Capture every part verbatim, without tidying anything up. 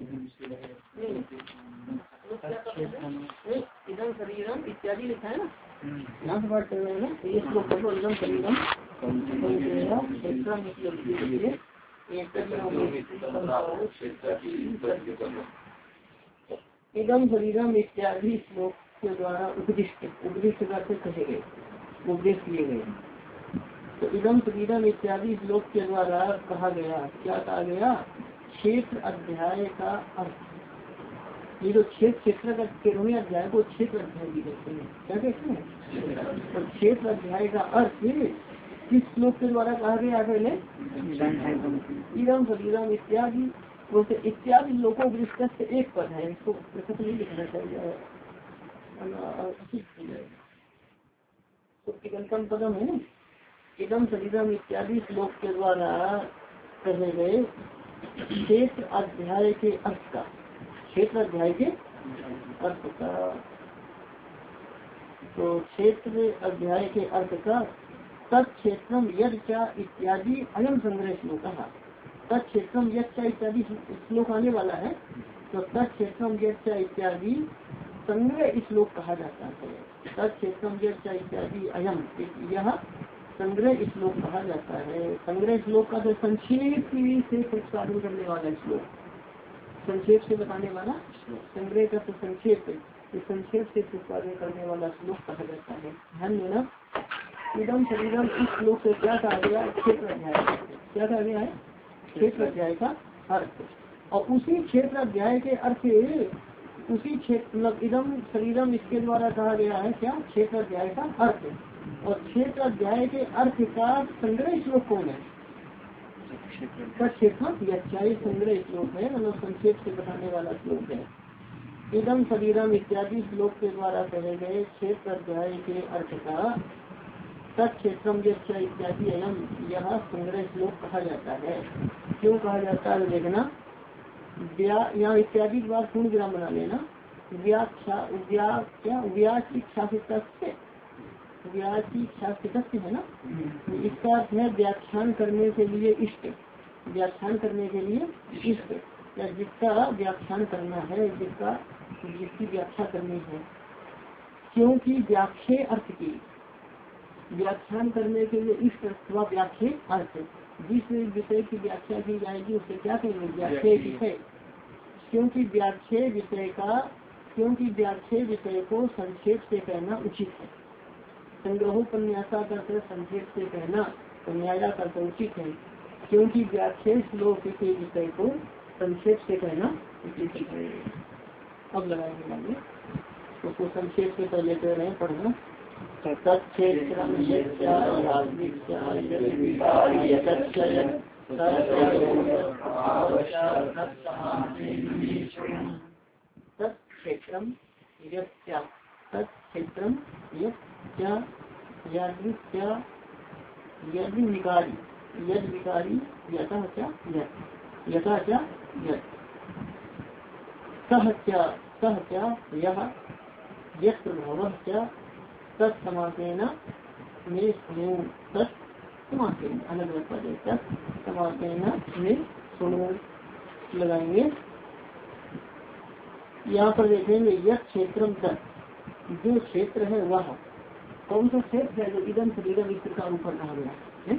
इदम शरीरम इत्यादि लिखा है ना, यहाँ से बात कर रहे हैं ना, ये श्लोक पढ़ो। इदम शरीरम इदम शरीरम इत्यादि श्लोक के द्वारा उपदिष्ट उपदिष्ट करके कहे गए, उपदेश किए गए। तो इदम शरीरम इत्यादि श्लोक के द्वारा कहा गया, क्या कहा गया? क्षेत्र अध्याय का अर्थ। ये जो क्षेत्र क्षेत्र का तेरहवें अध्याय को क्षेत्र अध्याय भी कहते हैं। क्या कहते हैं? और क्षेत्र अध्याय का अर्थ किस श्लोक के द्वारा कहा गया? पहले इदम शरीरम इत्यादि, बोलते इत्यादि लोगों वृष्ट से एक पद है, इसको प्रकट नहीं लिखना चाहिए, तो एकम पदम है ना। इदम शरीरम इत्यादि श्लोक के द्वारा कहे गए क्षेत्र अध्याय के अर्थ का, क्षेत्र अध्याय के अर्थ का, तो क्षेत्र अध्याय के अर्थ का तत्क्षेत्रम यद क्या इत्यादि अयम संग्रह श्लोक। तत्क्षेत्रम यद क्या इत्यादि श्लोक आने वाला है, तो तत्क्षेत्रम यद क्या इत्यादि संग्रह श्लोक कहा जाता है। तत्क्षेत्रम यद क्या इत्यादि अयम, यह संग्रह श्लोक कहा जाता है। संग्रह श्लोक का तो संक्षेप से प्रतिपादन करने वाला श्लोक, संक्षेप से बताने वाला संग्रह का तो संक्षेप संक्षेप से प्रतिपादन करने वाला श्लोक कहा जाता है। ध्यान देना, इदम शरीरम इस श्लोक से क्या कहा गया? क्षेत्र अध्याय। क्या कहा गया है? क्षेत्र अध्याय का अर्थ। और उसी क्षेत्र अध्याय के अर्थ, उसी क्षेत्र मतलब इदम शरीरम इसके द्वारा कहा गया है क्या? क्षेत्र अध्याय का अर्थ। और क्षेत्र अध्याय के अर्थ का संग्रह श्लोक कौन है? क्षेत्र व्याख्यायी संग्रह श्लोक है, मतलब संक्षेप से बताने वाला श्लोक है। इदम शरीरम इत्यादि श्लोक के द्वारा कहे गए क्षेत्र अध्याय के अर्थ का तत्क्षेत्रम व्याख्या इत्यादि अयम, यह संग्रह श्लोक कहा जाता है। क्यों कहा जाता है देखना, यहाँ इत्यादि के बाद पूर्ण विराम बना लेना। व्याख्या व्याख्या व्याख्या व्याख्या है ना, इसका अर्थ है व्याख्यान करने के लिए इष्ट, व्याख्यान करने के लिए इष्ट, या जिसका व्याख्यान करना है, जिसका जिसकी व्याख्या करनी है। क्योंकि व्याख्या अर्थ की, व्याख्यान करने के लिए इष्ट अथवा व्याख्या अर्थ, जिस विषय की व्याख्या की जाएगी उसे क्या कहेंगे? व्याख्या विषय। क्योंकि व्याख्या विषय का, क्योंकि व्याख्या विषय को संक्षेप से कहना उचित है। संग्रहोपन्यासा करते संक्षेप से कहना, न्याया करते उचित है। क्योंकि व्याख्या श्लोक के विषय को संक्षेप से कहना उचित है। अब लगाएंगे आगे, उसको संक्षेप से पहले कह रहे हैं पढ़ना। तत्क्षेत्रम तत्क्षेत्रम तत्क्षेत्रम यद विकारी, यद विकारी यथा क्या यथा क्या यद सह क्या सह क्या यह यत् प्रभावः क्या तत्समासेन में सुनो, तत्समासेन अलग अलग पद है, तत्समासेन में सुनो लगाएंगे। यहाँ पर देखेंगे यह क्षेत्रम तत्, जो क्षेत्र है वह कौन सा क्षेत्र है? जो इदम शरीरम इस प्रकार ऊपर कहा गया है।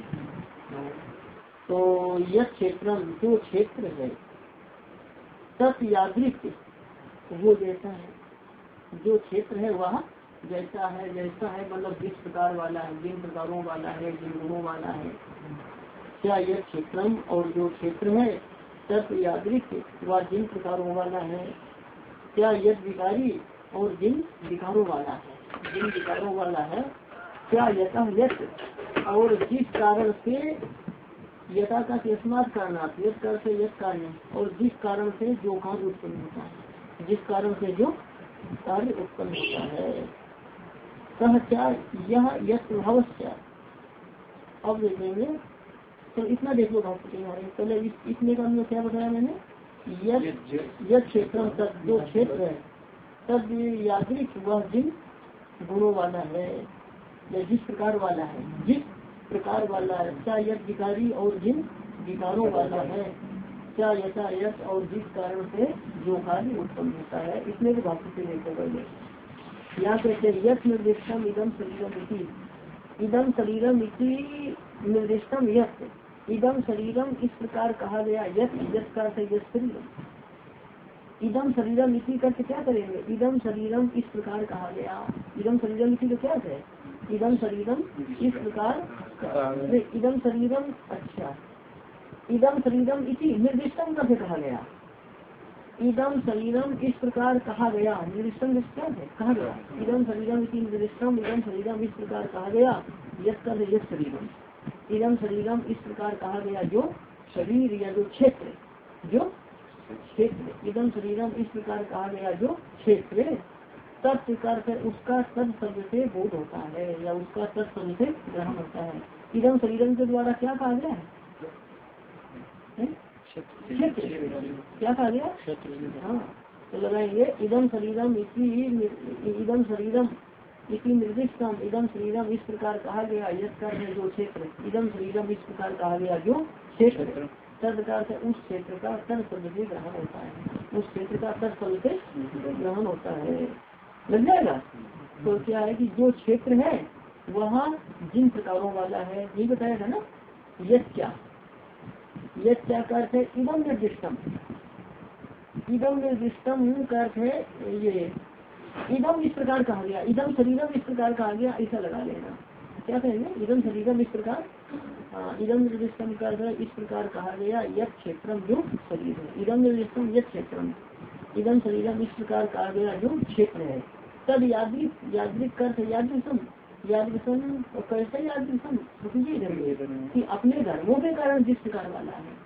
तो यह क्षेत्रम जो क्षेत्र है, तत् यादृक वो जैसा है, जो क्षेत्र है वह जैसा है, जैसा है मतलब जिस प्रकार वाला है, जिन प्रकारों वाला है, जिन गुणों वाला है। क्या यह क्षेत्रम, और जो क्षेत्र है तत् यादृक वह जिन प्रकारों वाला है। क्या यद विकारी, और जिन विकारों वाला है, जिन विकारों वाला है। क्या यथा यत, और जिस कारण से, यथा का यस्मात् कारणात्, यत कारण से यत कारण, और जिस कारण से जो कार्य उत्पन्न होता है, जिस कारण से जो कार्य उत्पन्न होता है। सह क्या यह यत प्रभाव क्या। अब देखेंगे, तो इतना देख लो भाषा हमारे पहले इस, इसमें का क्या बताया मैंने? यह क्षेत्र तक जो क्षेत्र है तब यादृक वह जिन गुणों वाला है, या जिस प्रकार वाला है, जिस प्रकार वाला है। क्या यद विकारी, और जिन विकारों वाला है। क्या यथा यथ और जिस कारण से जो कार्य उत्पन्न होता है। इसमें भी भाषा से देखो पहले यहाँ कहते हैं यथ निर्दिष्टम इदम शरीरम इति, इदम शरीरम इति निर्दिष्टम यथ, इदम शरीरम इस प्रकार कहा गया, यथ यथ का शरीरम, इदम शरीरम इसी करके क्या करेंगे, इदम शरीरम इस प्रकार कहा गया, इदम शरीरम इसी का क्या है, इदम शरीरम इस प्रकार, इदम शरीरम, अच्छा इदम शरीरम इसी निर्दिष्टम करके कहा गया, इदम शरीरम इस प्रकार कहा गया, निर्दिष्टम क्या है कहा गया, इदम शरीरम इसी निर्दिष्टम, इदम शरीरम इस प्रकार कहा गया, यथ कर यथ शरीरम, इदम शरीरम इस प्रकार कहा गया जो शरीर या जो क्षेत्र, जो क्षेत्र, इदम शरीरम इस प्रकार कहा गया जो क्षेत्र, तत्प्रकार से उसका तद शब्द से बोध होता है या उसका तद शब्द से ग्रहण होता है। इदम शरीरम के द्वारा क्या कहा गया है, क्षेत्र क्या कहा गया, हाँ तो लगाएंगे इदम शरीरम इसी, इदम शरीरम इसी निर्दिष्टम, इदम शरीरम इस प्रकार कहा गया, यथ कर है जो क्षेत्र, इदम शरीरम इस प्रकार कहा गया जो क्षेत्र, तद प्रकार से उस क्षेत्र का तद शब्द से ग्रहण होता है, उस क्षेत्र का तद शब्द से ग्रहण होता है, लग जाएगा। तो क्या है कि जो क्षेत्र है वहाँ जिन प्रकारों वाला है, ये बताया था ना, यथ क्या, यथ क्या का अर्थ है इदम निर्दिष्टम, इदम निर्दिष्टम का अर्थ है ये, इदम इस प्रकार कहा गया, इदम शरीरम इस प्रकार कहा गया, ऐसा लगा लेना, क्या कहेंगे इदम शरीरम इस प्रकार, इदम निर्दिष्टम का अर्थ है इस प्रकार कहा गया, यथ क्षेत्रम जो शरीर है, इदम निर्दिष्टम यथ क्षेत्रम, इदम शरीरम इस प्रकार कहा गया जो क्षेत्र है, तद यादृक, यादृक का अर्थ है यादृशम, यादृशम कैसे यादृशम कि अपने धर्मों के कारण जिस प्रकार वाला है,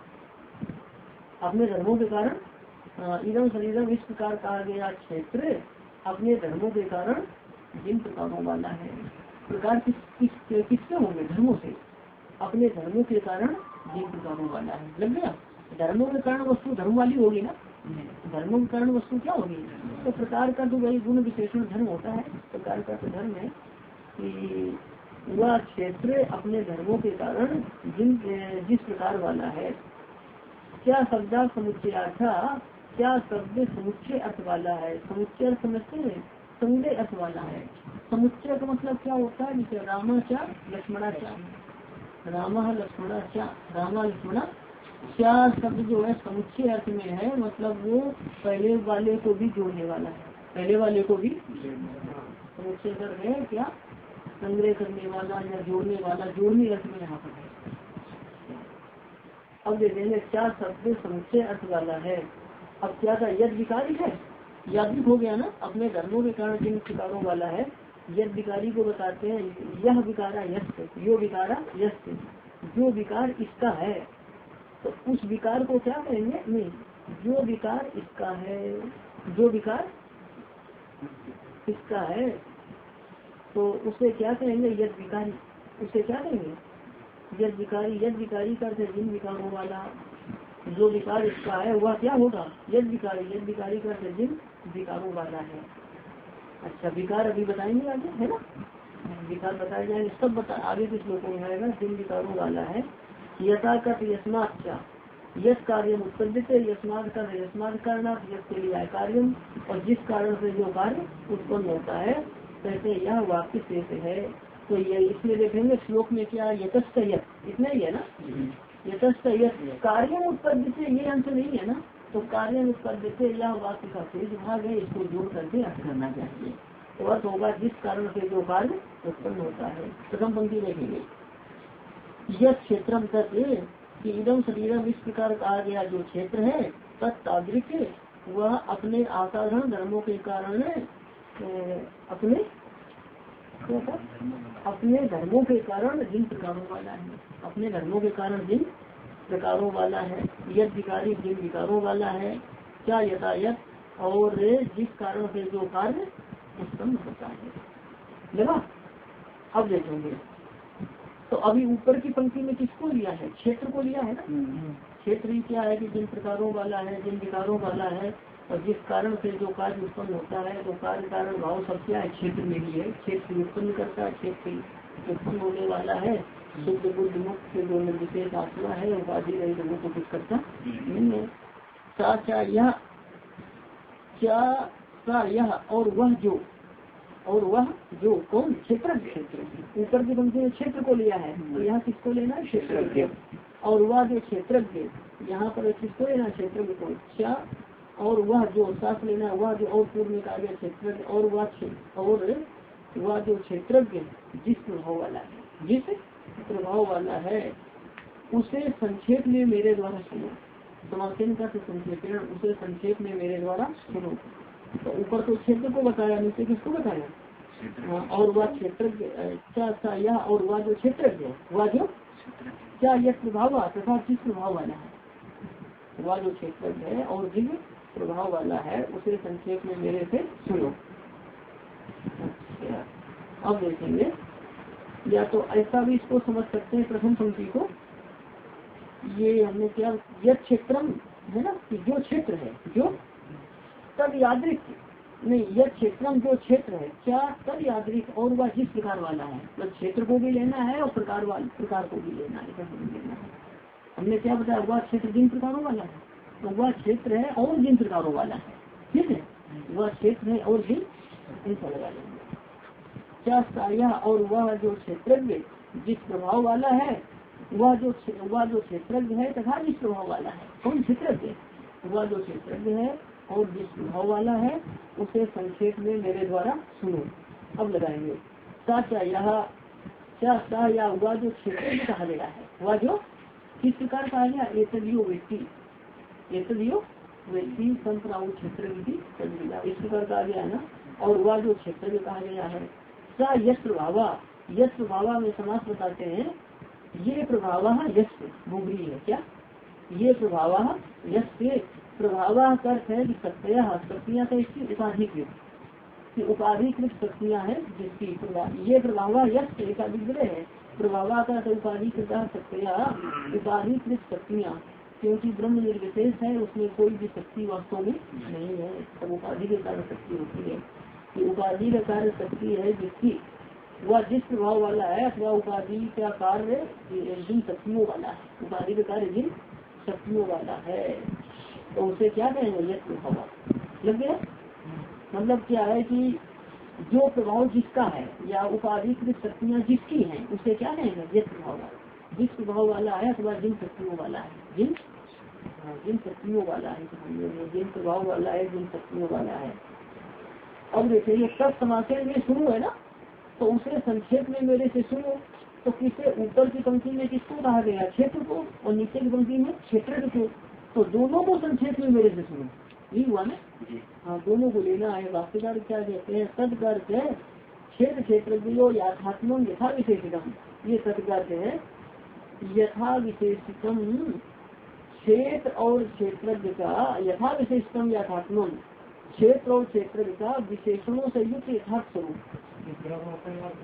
अपने धर्मों के कारण, इदम शरीरम इस प्रकार कहा गया क्षेत्र अपने धर्मों के कारण जिन प्रकारों वाला है, प्रकार किस किस किससे होंगे, धर्मों से, अपने धर्मों के कारण जिन प्रकारों वाला है, लग गया। धर्मों के कारण वस्तु धर्म वाली होगी ना, धर्मों के कारण वस्तु क्या होगी, तो प्रकार का तो वही गुण विशेषण धर्म होता है, प्रकार का तो धर्म है कि वह क्षेत्र अपने धर्मों के कारण जिन जिस प्रकार वाला है, क्या शब्द समुच्चयार्था, क्या शब्द समुच्चय अर्थ वाला है, समुच्चय अर्थ समझते हैं, समुदय अर्थ वाला है, समुच्चय का मतलब क्या होता है, जैसे रामा चा लक्ष्मणा चा, रामा लक्ष्मणा चा, रामा लक्ष्मणा क्या शब्द जो है समुच्चय अर्थ में है, मतलब वो पहले वाले को भी जोड़ने वाला है, पहले वाले को भी समुच्चय अर्थ है क्या, संग्रह करने वाला या जोड़ने वाला, जोड़ने अर्थ में यहाँ पर है। अब देखेंगे क्या शब्द समुच्चय अर्थ वाला है, अब क्या का यद विकारी है, यादृक हो गया ना, अपने धर्मों के कारण जिन विकारों वाला है, यद विकारी को बताते हैं, यह विकारा यस्त, यो विकारा यस्त, जो विकार इसका है, तो उस विकार को क्या कहेंगे, नहीं जो विकार इसका है, जो विकार इसका है तो उसे क्या कहेंगे, यद विकारी, उसे क्या कहेंगे यद विकारी, यद विकारी करते जिन विकारों वाला, जो विकार इसका है वह क्या होगा, यद विकारी, यद विकारी करते जिन विकारों वाला है। अच्छा विकार अभी बताएंगे आगे, है ना, विकार बताए जाएंगे, सब बता आगे के श्लोकों में आएगा, जिन विकारों वाला है, यथा कथ यस्मात् क्या, यश कार्य उत्पन्न, यस्मात् कर यस्मात् कारणात्, यश के लिए कार्यम, और जिस कारण से जो कार्य उत्पन्न होता है, कहते यह वाक्य शेष है। तो ये इसमें देखेंगे श्लोक में क्या, यतस्त यत, इतना ही है ना, यतस्त यत कार्य उत्पन्न से ये अंश नहीं है ना, तो कार्य उत्पन्न से यह वाक्य का शेष भाग है, इसको जोड़ करके अर्थ करना चाहिए, तो अर्थ होगा जिस कारण से जो कार्य उत्पन्न होता है। प्रथम पंक्ति देखेंगे, यह क्षेत्रम तत् कि इदम शरीरम इस प्रकार कहा गया जो क्षेत्र है, तत्तादृक वह अपने असाधारण धर्मों के कारण अपने अपने धर्मों के कारण जिन प्रकारों वाला है, अपने धर्मों के कारण जिन प्रकारों वाला है, यद विकारी जिन विकारों वाला है, क्या यथायत और जिस कारण से जो कार्य उत्पन्न होता है। लगा, अब देखेंगे तो अभी ऊपर की पंक्ति में किसको लिया है, क्षेत्र को लिया है ना, क्षेत्र ही क्या है कि जिन प्रकारों वाला है, जिन विकारों वाला है, और जिस कारण से जो कार्य उत्पन्न होता है, तो कार्य कारण भाव सब क्या है, क्षेत्र में ही है, क्षेत्र उत्पन्न करता है, क्षेत्र उत्पन्न होने वाला है, शुद्ध बुद्ध मुक्त से जो निर्विशेष आत्मा है उपाधि रहित वो तो कुछ करता नहीं है। सा क्या यह क्या सा यह और वह जो और वह जो कौन क्षेत्र क्षेत्र ऊपर की पंक्ति में क्षेत्र को लिया है तो यहाँ किसको लेना है क्षेत्र और वह जो क्षेत्रज्ञ यहाँ पर किसको लेना क्षेत्र को क्या और वह जो साथ लेना वह जो और पूर्व में कहा गया क्षेत्र और वह और वह जो क्षेत्रज्ञ जिस प्रभाव वाला है जिस प्रभाव वाला है उसे संक्षेप में मेरे द्वारा सुनो। समासेन का संक्षेपण उसे संक्षेप में मेरे द्वारा सुनो। तो ऊपर तो क्षेत्र को बताया नीचे किसको बताया और वह क्षेत्र क्या यह और वह जो क्षेत्रज्ञ वह जो क्या यह प्रभाव तथा जिस प्रभाव वाला है वह जो क्षेत्रज्ञ है और जिस प्रभाव वाला है उसे संक्षेप में मेरे से सुनो। अब देखेंगे या तो ऐसा भी इसको समझ सकते हैं प्रथम पंक्ति को ये हमने क्या यह क्षेत्रम है ना कि जो क्षेत्र है जो तब यादृक नहीं यह क्षेत्रम जो क्षेत्र है क्या तब यादृक और वह जिस प्रकार वाला है मतलब क्षेत्र को भी लेना है और प्रकार वाले प्रकार को भी लेना है लेना है। हमने क्या बताया वह क्षेत्र जिन प्रकारों वाला है तो वह क्षेत्र है और जिन प्रकारों वाला है ठीक है वह क्षेत्र है और जिन ऐसा लगा लेंगे क्या साया और वह जो क्षेत्रज्ञ जिस प्रभाव वाला है वह जो वह जो क्षेत्रज्ञ है तथा जिस प्रभाव वाला है कौन क्षेत्रज्ञ वह जो क्षेत्रज्ञ है और जिस प्रभाव वाला है उसे संक्षेप में मेरे द्वारा सुनो। अब लगाएंगे सा क्या यह क्या सा या वह जो क्षेत्रज्ञ कहा गया है वह जो किस प्रकार कहा गया एतदियो व्यक्ति एतदियो व्यक्ति संप्राउ क्षेत्र इस प्रकार कहा गया है ना और वह जो क्षेत्रज्ञ कहा गया है सा यश प्रभावा यश प्रभावा में समास बताते हैं ये प्रभाव यश बुगरी है क्या ये प्रभाव यश से प्रभाव अर्थ है शक्तियाँ शक्तियाँ तो इसकी उपाधिकृत उपाधिकृत शक्तियाँ है जिसकी ये प्रभाव यश एकाधिग्रह है प्रभाव का उपाधिकृत शक्तियाँ उपाधिकृत शक्तियाँ क्योंकि ब्रह्म निर्विशेष है उसमें कोई भी शक्ति वास्तव में नहीं है सब उपाधि के कारण शक्ति होती है कि उपाधि का कार्य शक्ति है जिसकी वह जिस प्रभाव वाला है अथवा उपाधि का कार्य जिन शक्तियों वाला है उपाधि का कार्य जिन शक्तियों वाला है तो उसे क्या कहेंगे यश प्रभाव लग गया। मतलब क्या है कि जो प्रभाव जिसका है या उपाधिकृत शक्तियाँ जिसकी हैं उसे क्या कहेंगे यश प्रभाव जिस प्रभाव वाला है अथवा जिन शक्तियों वाला है जिन जिन शक्तियों वाला है जिन प्रभाव वाला है जिन शक्तियों वाला है। अब देखिए सब समासेन में शुरू है ना तो उसे संक्षेप में मेरे से सुनो तो किसे ऊपर की पंक्ति में किसको कहा गया क्षेत्र को और नीचे की पंक्ति में क्षेत्र को तो दोनों को संक्षेप में मेरे से सुनो यही हुआ ना हाँ दोनों को लेना है। वास्तुकार क्या कहते हैं सदकार है क्षेत्र क्षेत्र यथात्म यथा विशेषितम ये सदकार है यथा विशेषितम क्षेत्र और क्षेत्रज्ञ का यथा विशेषितम यथात्म क्षेत्र और क्षेत्र का विशेषणों से युक्त यथार्थ स्वरूप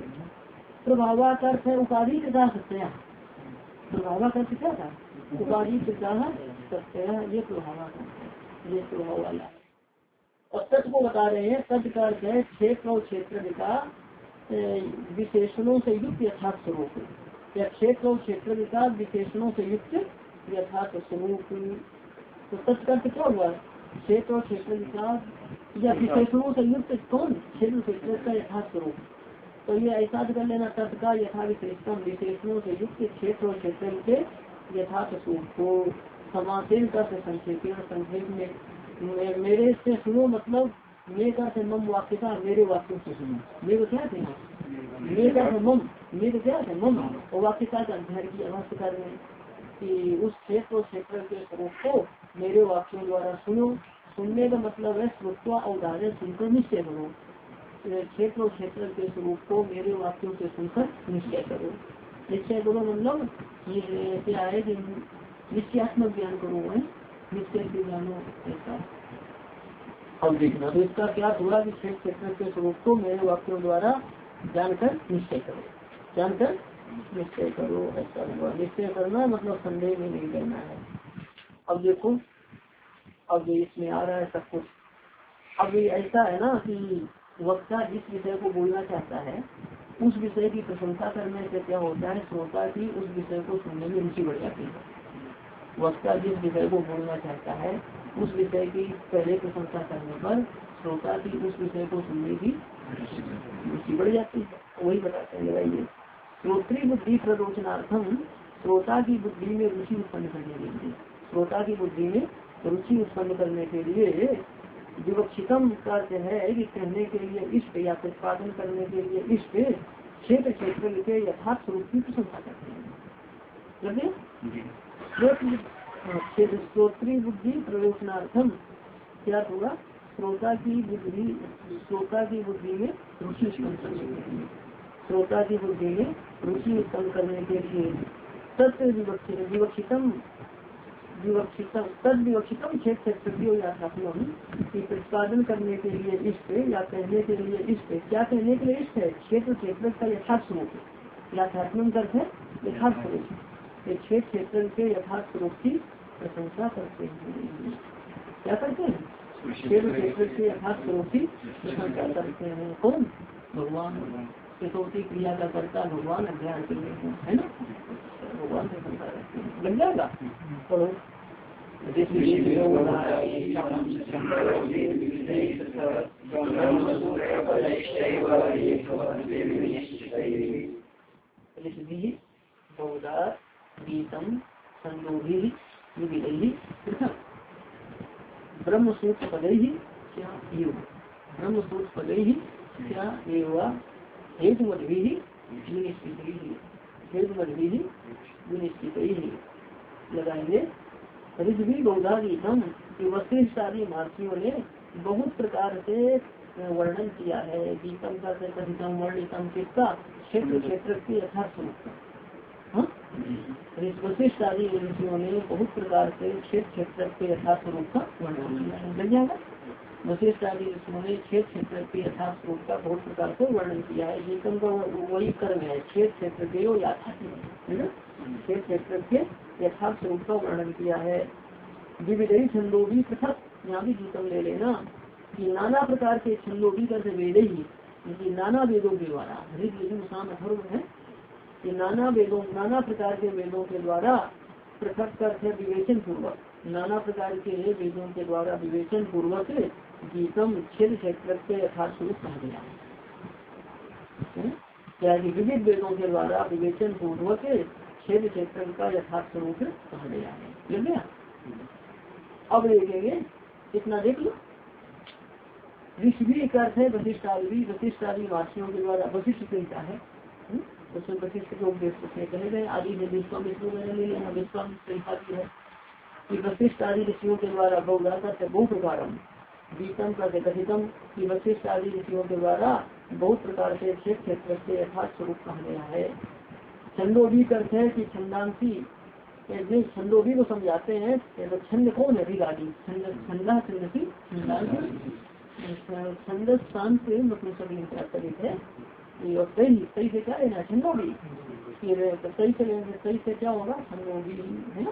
प्रभावा का अर्थ है उपाधि तथा सत्या प्रभावा का अर्थ क्या था उपाधि तथा सत्या ये प्रभावा का ये प्रभाव वाला और सच को बता रहे हैं सच का अर्थ है क्षेत्र और क्षेत्र का विशेषणों से युक्त यथार्थ स्वरूप या क्षेत्र और क्षेत्र का विशेषणों से युक्त यथार्थ स्वरूप। तो सच का अर्थ क्या हुआ क्षेत्र और क्षेत्र का या विशेषणों से युक्त कौन क्षेत्र क्षेत्र का यथार्थ स्वरूप। तो ये ऐसा कर लेना तत् का यथा विशेषतम विशेषणों से युक्त क्षेत्र और क्षेत्र के यथार्थ स्वरूप को समासेन का संक्षेप संक्षेप में मेरे से सुनो मतलब मेरे का से मम वाक्य का मेरे वाक्यों से सुनो मेरे क्या थे मेरे का मम मेरे क्या थे मम और वाक्य का अध्ययन की अवस्था कर रहे कि उस क्षेत्र और क्षेत्र के स्वरूप को मेरे वाक्यों द्वारा सुनो। सुनने का मतलब है श्रुत्वा अवधारण सुनकर निश्चय करो क्षेत्र और क्षेत्र के स्वरूप को मेरे वाक्यों से सुनकर निश्चय करो। निश्चय करो मतलब ये क्या है कि निश्चयात्मक ज्ञान करो है निश्चय से जानो ऐसा। अब देखना तो इसका क्या हुआ कि क्षेत्र क्षेत्र के स्वरूप को मेरे वाक्यों द्वारा जानकर निश्चय करो जानकर निश्चय करो ऐसा हुआ। निश्चय करना मतलब संदेह में नहीं करना है। अब देखो अब इसमें आ रहा है सब कुछ। अब ये ऐसा है ना कि वक्ता जिस विषय को बोलना चाहता है उस विषय की प्रशंसा करने से क्या होता है, श्रोता की उस विषय को सुनने में रुचि बढ़ जाती है। वक्ता जिस विषय को बोलना चाहता है उस विषय की पहले प्रशंसा करने पर श्रोता की उस विषय को सुनने की रुचि बढ़ जाती है। वही बताते हैं लगाइए, श्रोत्री बुद्धि प्ररोचनार्थम, श्रोता की बुद्धि में रुचि उत्पन्न करने के लिए, श्रोता की बुद्धि में रुचि उत्पन्न करने के लिए विवक्षितम का है कि कहने के लिए इष्ट या प्रतिपादन करने के लिए इष्ट क्षेत्र क्षेत्र के यथार्थ स्वरूप की प्रशंसा करते हैं। श्रोत्री बुद्धि प्ररोचनार्थम क्या होगा, श्रोता की बुद्धि, श्रोता की बुद्धि में रुचि उत्पन्न करने के लिए, श्रोता की बुद्धि में रुचि उत्पन्न करने के लिए तत्व विवक्षित विवक्षितम विवक्षितम तद विवक्षितम क्षेत्र की प्रतिपादन करने के लिए इष्ट या कहने के लिए इष्ट, क्या कहने के लिए इष्ट है, क्षेत्र क्षेत्र का यथार्थ स्वरूप, यथात्मक करते हैं यथार्थ स्वरूप, क्षेत्र क्षेत्र के यथार्थ स्वरूप की प्रशंसा करते हैं। क्या करते हैं, क्षेत्र क्षेत्र के यथार्थ स्वरूप की प्रशंसा करते हैं। कौन, भगवान। चतुर्थी क्रिया का कर्ता भगवान अध्याय के लिए है ना, भगवान से प्रशंसा करते हैं। लग जाएगा तो गीतम संदोभी ब्रह्म सूत्र पदे ही क्या ब्रह्म सूत्र पदे ही क्या एवं हेतु मधि ही हेतु मधि ही विनिश्चित ही लगाएंगे। ऋग्वी बहुधा गीतम, वशिष्ठ आदि महर्षियों ने बहुत प्रकार से वर्णन किया है। गीतम का कथितम वर्णितम किसका, क्षेत्र क्षेत्र के यथार्थ स्वरूप का। वशिष्ठ आदि ऋषियों ने बहुत प्रकार से क्षेत्र क्षेत्र के यथार्थ स्वरूप का वर्णन किया है। लग जाएगा, वशिष्ठ आदि ऋषियों ने क्षेत्र क्षेत्र के यथार्थ स्वरूप का बहुत प्रकार से वर्णन किया है। गीतम का वही कर्म है, क्षेत्र क्षेत्र के यथार्थ क्षेत्र क्षेत्र के यथार्थ स्वरूप का वर्णन किया है। विविधि छंदो भी पृथक, यहाँ भी गीतम ले लेना कि नाना प्रकार के छंदो भी कर वेद ही, नाना वेदों के द्वारा, ऋग यजुर्वेद अथर्व है कि नाना वेदों नाना प्रकार के वेदों के द्वारा पृथक करके विवेचन पूर्वक, नाना प्रकार के वेदों के द्वारा विवेचन पूर्वक गीतम क्षेत्र क्षेत्र के यथार्थ स्वरूप कहा गया है। क्या विविध वेदों के द्वारा विवेचन पूर्वक क्षेत्र क्षेत्र का यथार्थ स्वरूप कहा गया है। लग गया, अब देखेंगे इतना देख लो। ऋषि का अर्थ है वशिष्ठ आदि, वशिष्ठ आदि वासियों के द्वारा वशिष्ठ कहता है, उसमें वशिष्ठ के उपदेश कहे गए आदि है, विश्वामित्र वगैरह ले लेना, विश्वामित्र भी है कि वशिष्ठ आदि ऋषियों के द्वारा बहुधा का बहु प्रकारम, गीतम का कथितम कि वशिष्ठ आदि ऋषियों के द्वारा बहुत प्रकार से क्षेत्र क्षेत्र से यथार्थ स्वरूप कहा गया है। छंदो भी करते हैं कि छंदांसी, छंदोभी को समझाते हैं तो छंद कौन है, ऋगादि छंदा छंदसी छंद शांत नपुंसक है। और सही सही से क्या लेना छंदोभी, फिर सही से लेंगे, सही से क्या होगा छंदोभी है ना,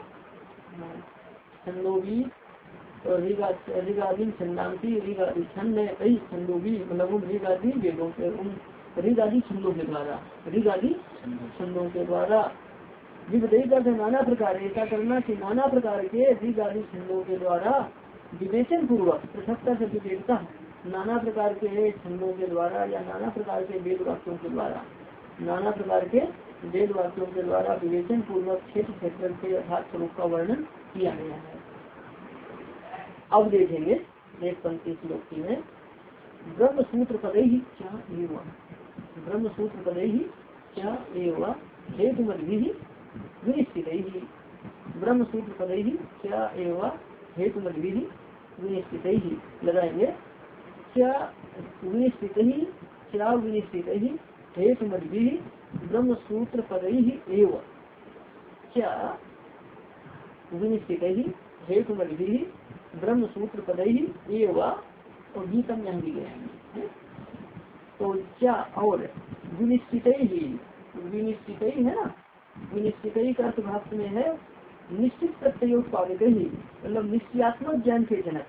छंदोभी और ऋगादि छंदांसी ऋगादि छंद है कई छंदोभी, मतलब उन ऋगादि वेदों के उन ऋगादि छंदों के द्वारा, ऋगादि छंदों के द्वारा विविधि का नाना प्रकार, ऐसा करना कि नाना प्रकार के ऋगादि छंदों के द्वारा विवेचन पूर्वक, पृथकता से विवेकता, नाना प्रकार के छंदों के द्वारा या नाना प्रकार के वेद वाक्यों के द्वारा, नाना प्रकार के वेद वाक्यों के द्वारा विवेचन पूर्वक क्षेत्र क्षेत्र के यथार्थ स्वरूप का वर्णन किया गया है। अब देखेंगे एक पंक्ति श्लोक की है, ब्रह्म सूत्र पदे ही क्या एवं, ब्रह्म सूत्र पदे ही क्या एवं हेतु मधि ही विनिश्चित ही, ब्रह्म सूत्र पदे ही क्या एवं हेतु मधि ही विनिश्चित ही लगाएंगे। क्या विनिश्चित ही, क्या विनिश्चित ही हेतु मधि ही ब्रह्म सूत्र पदे ही एवं, क्या विनिश्चित ही हेतु मधि ही ब्रह्म सूत्र पदे ही एवं, और गीतम यहाँ भी गया तो क्या और विनिश्चित ही, विनिश्चित ही है ना, विनिश्चित ही का अर्थ भाष्य में है निश्चित प्रत्योत्पादक ही, मतलब निश्चयात्मक ज्ञान के जनक,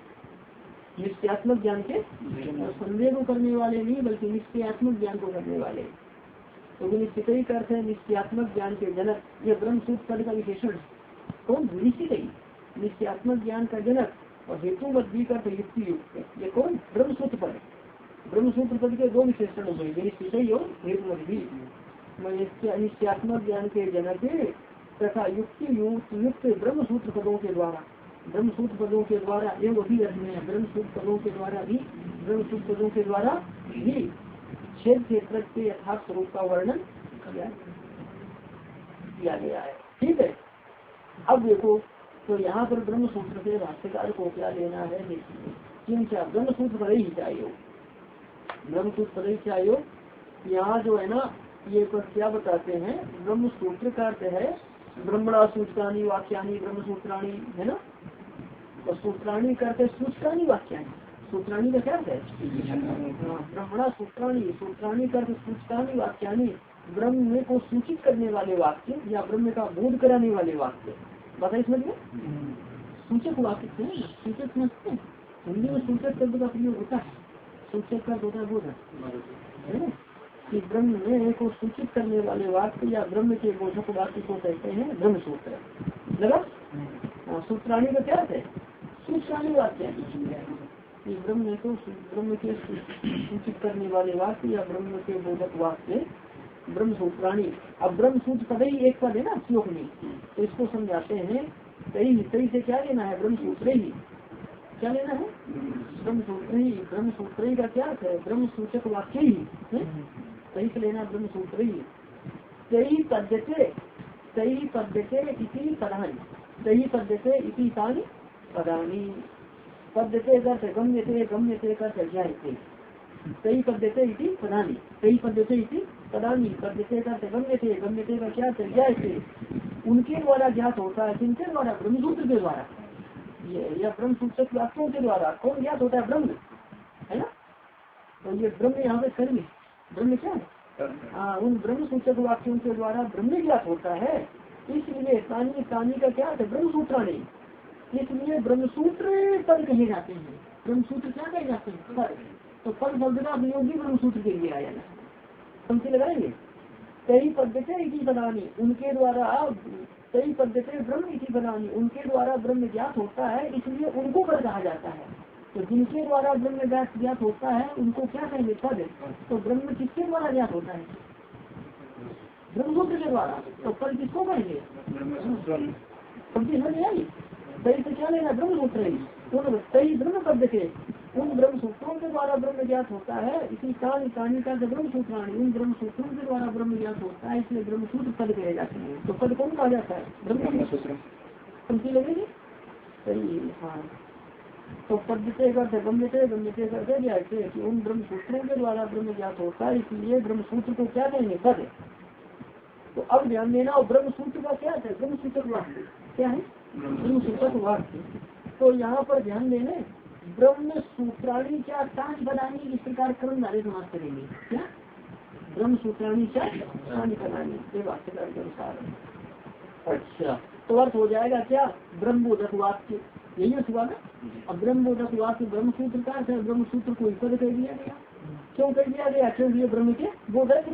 निश्चयात्मक ज्ञान के संदेह को करने वाले नहीं बल्कि निश्चयात्मक ज्ञान को करने वाले, तो निश्चित ही करते हैं निश्चयात्मक ज्ञान के जनक। ये ब्रह्म सूत्र पद का विशेषण कौन? निश्चित ही निश्चयात्मक ज्ञान का जनक और हेतु मत भी करते युक्ति युक्त। ये कौन? ब्रह्म सूत्र पद। ब्रह्म सूत्र पद के दो विशेषण हो गए, निश्चित ही और हेतु मत भी। निश्चयात्मक ज्ञान के जनक तथा युक्ति युक्त ब्रह्म सूत्र पदों के द्वारा, ब्रह्म सूत्र पदों के द्वारा एवं भी अर्थ में ब्रह्म सूत्र पदों के द्वारा भी ब्रह्म सूत्र पदों के द्वारा भी छेद क्षेत्र के यथार्थ स्वरूप का वर्णन किया किया गया है। ठीक है, अब देखो तो यहाँ पर ब्रह्म सूत्र से भाष्यकार को क्या लेना है? किंचा ब्रह्म सूत्र पद ही चाहिए, ब्रह्म सूत्र पद ही चाहिए। यहाँ जो है ना ये क्या बताते हैं? ब्रह्म सूत्र का अर्थ है ब्रह्मणा सूत्राणी वाक्यानि ब्रह्म सूत्राणी, है ना। और सूत्राणी करते सूत्राणी वाक्यानि, सूत्राणी का क्या है? ब्रह्मणा सूत्राणी, सूत्राणी करते सूत्राणी वाक्यानि, ब्रह्म को सूचित करने वाले वाक्य या ब्रह्म का बोध कराने वाले वाक्य। बताइए समझ में, सूचक वाक्य है ना, सूचक समझते हैं। हिंदी में सूचक शब्द का प्रयोग होता है, सूचक का होता है बोध है ना, कि ब्रह्म को सूचित करने वाले वाक्य या ब्रह्म के बोधक वाक्य को कहते हैं ब्रह्म सूत्र। लगा? सूत्राणी का क्या है? सूत्राणी वाक्य, ब्रह्म को ब्रह्म के सूचित करने वाले वाक्य या ब्रह्म के बोधक वाक्य ब्रह्म सूत्राणी। अब ब्रह्म सूत्र पद ही एक पद है ना श्लोक में, तो इसको समझाते हैं। सही सही से क्या लेना है? ब्रह्म सूत्र ही क्या लेना है? ब्रह्म सूत्र ही। ब्रह्म सूत्र ही का क्या है? ब्रह्म सूचक वाक्य ही है, सही से लेना ब्रह्म सूत्र ही। सही पद्धति सही पद्धति इति पदानि, सही पद्धति इति तानि पदानि। पद्धति करते गम्यते, गम्यते करते ज्ञायते, सही पद्धति इति पदानि, सही पद्धति इति पदानि। पद्धति करते गम्यते, गम्यते का क्या है? ज्ञायते, उनके द्वारा ज्ञात होता है। किनके द्वारा? ब्रह्म सूत्र के द्वारा, ये या ब्रह्म सूचक वाक्यों के द्वारा। कौन ज्ञात होता है? ब्रह्म, है ना। तो ये ब्रह्म यहाँ पे कर्म, ब्रह्म क्या है? हाँ, उन ब्रह्म सूचक वाक्यों के द्वारा ब्रह्म ज्ञात होता है। इसलिए तानी, तानी का क्या है? ब्रह्म सूत्राणी। इसलिए ब्रह्म सूत्र पद कहे जाते हैं। ब्रह्म सूत्र क्या कहे जाते हैं? पद। तो पद शब्द का प्रयोग भी ब्रह्म सूत्र के लिए आया ना, समझे लगाएंगे। कई पद्धति इति बनानी, उनके द्वारा कई पद्धति ब्रह्म इति बनानी, उनके द्वारा ब्रह्म ज्ञात होता है, इसलिए उनको पद कहा जाता है। तो जिनके द्वारा ब्रह्म ज्ञात होता है उनको क्या कहेंगे? पद। तो ब्रह्म किसके द्वारा ज्ञात होता है? ब्रह्मसूत्र के द्वारा। तो पद किसको कहेंगे? समझ आई? सही से क्या लेना? ब्रह्म सूत्र ही। सही ब्रह्म पद के उन ब्रह्म सूत्रों के द्वारा ब्रह्म ज्ञात होता है, इसी काल कहानी का ब्रह्म सूत्राणी, उन ब्रह्म सूत्रों के द्वारा ब्रह्म ज्ञात होता है, इसलिए ब्रह्म सूत्र पद कहे जाते हैं। तो पद कौन कहा जाता है? ब्रह्म सूत्र। समझी लगेगी? सही, हाँ। तो पद्धति करते गम्यते, गम्यते करते जाते कि उन ब्रह्म सूत्रों के द्वारा ब्रह्म ज्ञात होता है, इसलिए ब्रह्म सूत्र को क्या कहेंगे? पद। तो अब ध्यान देना, और ब्रह्म सूत्र का क्या है? ब्रह्म सूचक वाक्य क्या है? ब्रह्म सूचक वाक्य। तो यहाँ पर ध्यान देने, ब्रह्म सूत्राणी क्या ताज बनानी, इस प्रकार क्रम नारे समाज करेंगे। क्या? ब्रह्म सूत्राणी क्या ताज बनानी, ये वाक्यकार के अनुसार। अच्छा, तो अर्थ हो जाएगा क्या? ब्रह्म बोधक वाक्य, यही अर्थ हुआ ना। अब ब्रह्म बोधक वाक्य ब्रह्म सूत्र का अर्थ है, ब्रह्म सूत्र को पद कर दिया गया। क्यों कर दिया गया? क्योंकि ब्रह्म के बोधक।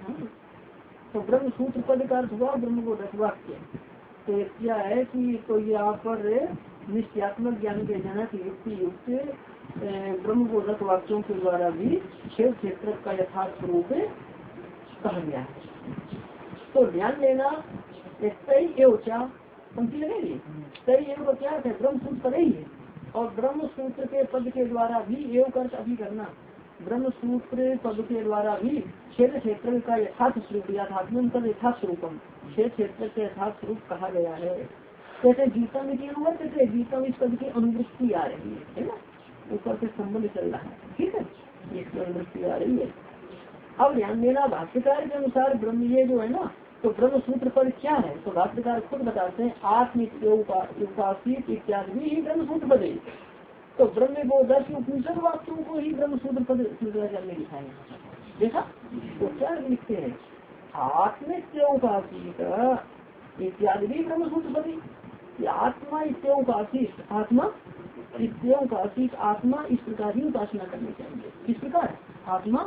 तो ब्रह्म सूत्र पद का अर्थ हुआ ब्रह्म बोधक वाक्य। तो क्या है कि तो यहाँ पर निश्चयात्मक ज्ञान के जनक युक्ति युक्त ब्रह्म बोधक वाक्यों के द्वारा भी छेद क्षेत्र का यथार्थ स्वरूप कहा गया है। तो ध्यान देना, सही एवं पंक्ति लगेगी। सही एवं क्या है? ब्रह्म सूत्र पद ही है, और ब्रह्म सूत्र के पद के द्वारा भी एवं कर अभी करना, ब्रह्म सूत्र पद के द्वारा भी छेद क्षेत्र का यथार्थ स्वरूप यथात्म का यथार्थ स्वरूपम छेद क्षेत्र के यथार्थ स्वरूप कहा गया है। जैसे गीता में क्या हुआ? जैसे गीता में इस पद की अनुवृत्ति आ रही है, है ना, ऊपर से संबंध चल रहा है। ठीक है, इसकी अनुवृत्ति आ रही है। अब ध्यान देना, भाष्यकार के अनुसार ब्रह्म ये जो है ना, तो ब्रह्म सूत्र पद क्या है? तो भाष्यकार खुद बताते हैं आत्मित इत्यादि ही ब्रह्म सूत्र पद है। तो ब्रह्म को दस उपनिषद वाक्यों को ही ब्रह्म सूत्र पद शंकराचार्य ने लिखा है। देखा? तो क्या लिखते हैं? आत्मित इत्यादि भी ब्रह्म सूत्र पद। आत्मा इत्यों का आशीष, आत्मा इत्यों का आशीष, आत्मा इस प्रकार ही उपासना करनी चाहिए। किस प्रकार? आत्मा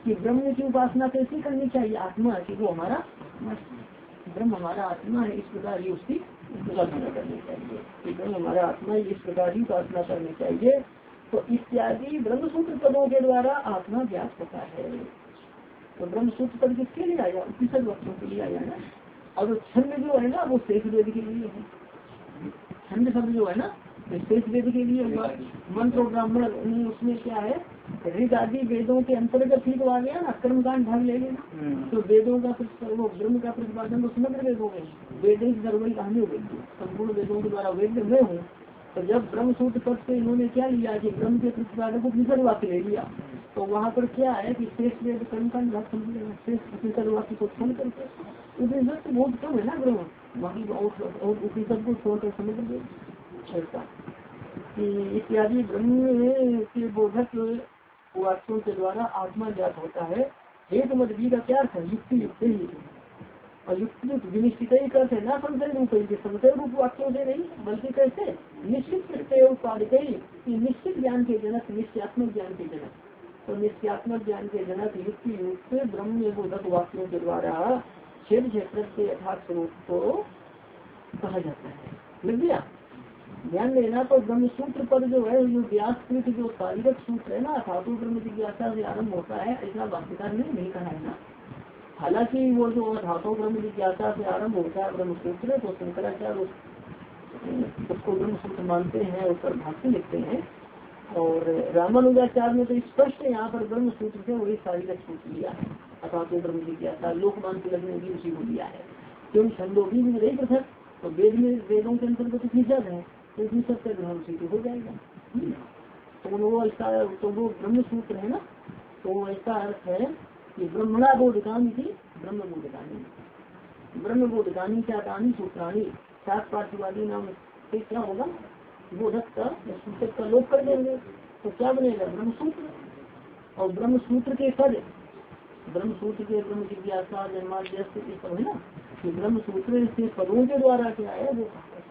कि ब्रह्म की उपासना कैसे करनी चाहिए, आत्मा कि वो हमारा ब्रह्म हमारा आत्मा है, इस प्रकार ही उसकी उपासना करनी चाहिए कि ब्रह्म हमारा आत्मा है, इस प्रकार ही उपासना करनी चाहिए। तो इत्यादि ब्रह्म सूत्र पदों के द्वारा आत्मा ज्ञात होता है। तो ब्रह्म सूत्र पद किसके लिए आया, उपनिषद वक्तों के लिए आया ना। और छंद जो है ना वो शेष वेद के लिए है। छंद शब्द जो है ना शेष वेद के लिए हुआ। मंत्र और ब्राह्मण उसमें क्या है, ऋग आदि वेदों के अंतर्गत ही तो आ गया ना, कर्मकांड भाग ले लेना। तो वेदों का वो ब्रह्म का प्रतिपादन तो समग्र वेदों में वेद सर्वई कहानी हो गई, संपूर्ण वेदों के द्वारा वेद में हूँ। तो जब ब्रह्म सूत्र पद से इन्होंने क्या लिया कि ब्रह्म के प्रतिपादन को उपनिषद वाक्य ले लिया, तो वहाँ पर क्या है कि शेष वेद कर्मकांड भाग समझ लेना, शेष उपनिषद वाक्य को छोड़ करके उपनिषद तो बहुत कम है ना ब्रह्म, बाकी और उपनिषद को छोड़कर समझ ले ऐसा। इत्यादि ब्रह्म के बोधक वाक्यों के द्वारा आत्मा ज्ञात होता है। हेतु मत भी का क्या अर्थ है, युक्ति युक्त ही और युक्ति युक्त विनिश्चित ही करते ना संशय रूप संशय रूप वाक्यों से नहीं, बल्कि कैसे निश्चित उत्पादित ही निश्चित ज्ञान के जनक, निश्चयात्मक ज्ञान के जनक। तो निश्चयात्मक ज्ञान के जनक युक्ति युक्त ब्रह्म बोधक वाक्यों के द्वारा छेद क्षेत्र के यथार्थ स्वरूप को कहा जाता है। लग गया ध्यान देना। तो ब्रह्म सूत्र पद जो है, जो व्यासकृत जो शारीरिक सूत्र है ना, धातु ब्रह्म जिज्ञासा से आरम्भ होता है, ऐसा वाक्यकार ने नहीं कहा है ना। हालांकि वो जो धातु ब्रह्म जिज्ञासा से आरम्भ होता है ब्रह्म सूत्र, तो शंकराचार्य उसको ब्रह्म सूत्र मानते हैं, उस पर भाष्य लिखते हैं। और रामानुजाचार्य ने तो स्पष्ट यहाँ पर ब्रह्म सूत्र से वही शारीरिक सूत्र लिया है, धातु ब्रह्म जिज्ञासा। लोकमान तिलक ने भी उसी को लिया है, क्योंकि छंदोगी भी रही पृथक, तो वेद में वेदों के अंतर्गत उपनिषद है, तो उपनिषद का ग्रहण उसी हो जाएगा। तो वो ऐसा, तो वो ब्रह्म सूत्र है ना, तो ऐसा अर्थ है कि ब्रह्मणा बोधकानी थी, ब्रह्म बोधकानी, ब्रह्म बोधकानी क्या कहानी सूत्राणी सात पाठवादी नाम से क्या होगा, बोधक का सूचक का लोप कर देंगे तो क्या बनेगा, ब्रह्म सूत्र। और ब्रह्म सूत्र के पद, ब्रह्म सूत्र के ब्रह्म जिज्ञासा जन्माद्यस्त सब है ना, कि ब्रह्म सूत्र के पदों के द्वारा क्या है वो।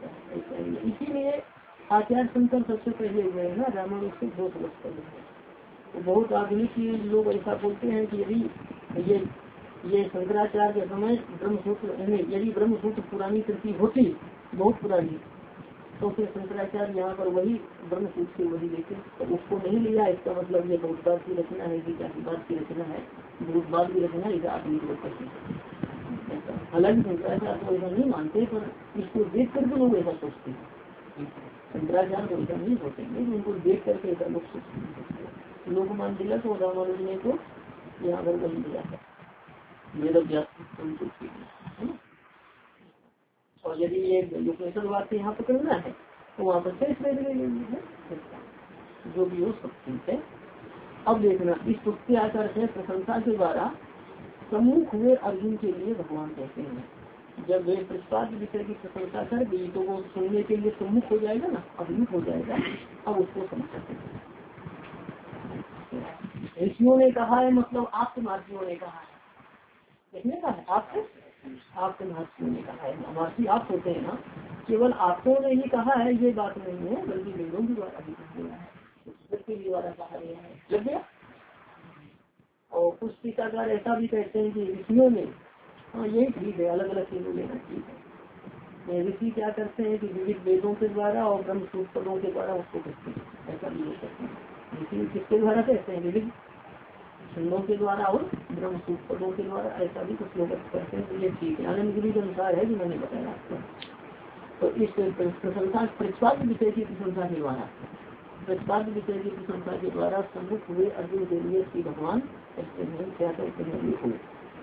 इसीलिए आचार्य शंकर सबसे पहले हुए है ना, रामायण से दो वर्ष पहले। तो बहुत आधुनिक लोग ऐसा बोलते हैं कि यदि ये ये शंकराचार्य के समय ब्रह्म सूत्र, यदि ब्रह्म सूत्र पुरानी कृति होती, बहुत पुरानी, तो फिर शंकराचार्य यहाँ पर वही ब्रह्म सूत्र से वही लेते, तो उसको नहीं लिया। इसका मतलब ये बहुत बात की रचना है, बात की रचना है, बहुत बात की रचना है, इसे आधुनिक लोग करते हैं। हालांकि शंकराचार्य तो ऐसा नहीं मानते, पर इसको देख करके लोग ऐसा सोचते हैं। शंकराचार्य तो ऐसा नहीं सोचेंगे, उनको देख करके ऐसा लोग सोचते हैं। लोकमान तिलक और रामानुज ने तो यहाँ पर वही दिया है, मेरा व्यास। और यदि ये उपनिषद बात यहाँ पकड़ना है तो वहाँ पर शेष वेद ले लेंगे, जो भी हो सब ठीक है। अब देखना, इस पुस्तक आकर से प्रशंसा के द्वारा सम्मुख हुए अर्जुन के लिए भगवान कहते हैं। जब वे प्रतिपाद्य विषय की प्रशंसा कर दी तो वो सुनने के लिए सम्मुख हो जाएगा ना, अभिमुख हो जाएगा। अब उसको समझ सकते हैं। ऋषियों ने कहा है, मतलब आपके महर्षियों ने कहा है, देखने का है आपसे आपके महर्षियों ने कहा है। महर्षि आप होते हैं ना, केवल आपको ने ही कहा है ये बात नहीं है, बल्कि वेदों के द्वारा भी कहा गया है, के द्वारा कहा गया है। लग गया। और कुछ टीकाकार ऐसा भी कहते हैं कि ऋषियों ने, हाँ यही ठीक है, अलग अलग चीजों लेना ठीक है। ऋषि क्या करते हैं कि विविध वेदों के द्वारा और ब्रह्म सूत्र पदों के द्वारा उसको कहते हैं, ऐसा भी हो सकते हैं। ऋषि किसके द्वारा कहते हैं, विविध छंदों के द्वारा और ब्रह्म सूत्र पदों के द्वारा, ऐसा भी कुछ लोग करते हैं। तो ये ठीक है, आनंद गिरी के अनुसार है जो मैंने बताया आपको। तो इस प्रशंसा प्रतिपाद्य विषय की प्रशंसा के द्वारा प्रतिपाद्य विषय की प्रशंसा के द्वारा सम्मुख हुए अर्जुन के लिए श्री भगवान कहते हैं, क्या कहते हैं,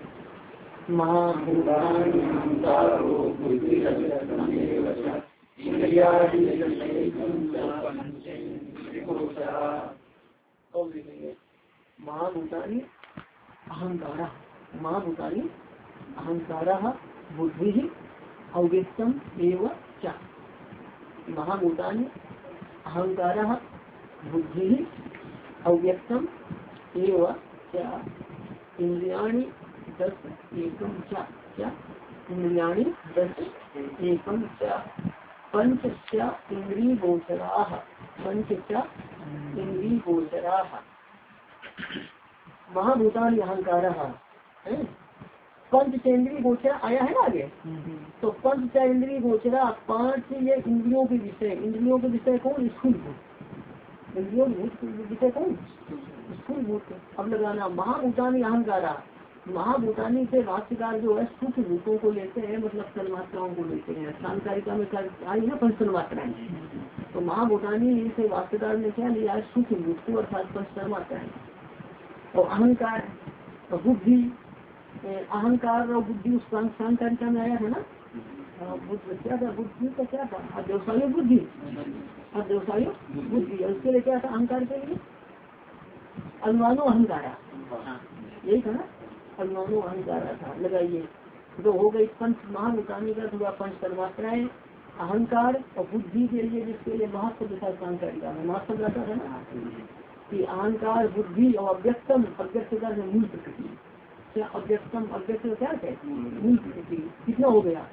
महाभूतानि अहंकारा, महाभूतानि अहंकारा बुद्धि अव्यक्तम एव च। महाभूतानि अहंकारा बुद्धि अव्यक्तम एव च। इंद्रियाणि दस एकम च, क्या इंद्रियाणि दस एकम च। पंच च इंद्रिय गोचराः, पंच च इंद्रिय गोचराः। महाभूतानि अहंकार पंचेंद्रीय गोचरा आया है ना आगे। तो पंचेंद्रीय गोचरा पांच ये इंद्रियों के विषय, इंद्रियों के विषय कौन? स्थूल भूत। इंद्रियों के विषय कौन? स्थूल भूत। अब लगाना महाभूतानि अहंकारा, महाभूतानी से भाष्यकार जो है सूक्ष्म भूतों को लेते हैं, मतलब तन्मात्राओं को लेते हैं। सांकारिका में आई ना पंच तन्मात्राएं, तो महाभूतानी से भाष्यकार ने क्या लिया? सूक्ष्म भूत को अर्थात पंच तन्मात्राएं। और अहंकार और बुद्धि, अहंकार और बुद्धि उस सांकारिका में आया है ना। बुद्ध क्या था? बुद्धि का क्या था? अध्यवसाय बुद्धि, अध्यवसाय बुद्धि। उसके लिए क्या था? अहंकार के लिए अनुमानो अहंकारा, यही था ना, अनुमानो अहंकारा था। लगाइए तो हो गई पंच महाभूतानी का थोड़ा पंच तन्मात्राएं, अहंकार और बुद्धि के लिए, जिसके लिए महत्व था सांकारिका में महत्व रहता था ना कि अहंकार बुद्धि और अव्यक्तम, अव्यक्त का मूल प्रकृति। क्या अव्यक्तम? अव्यक्त क्या है? मूल प्रकृति। कितना हो गया?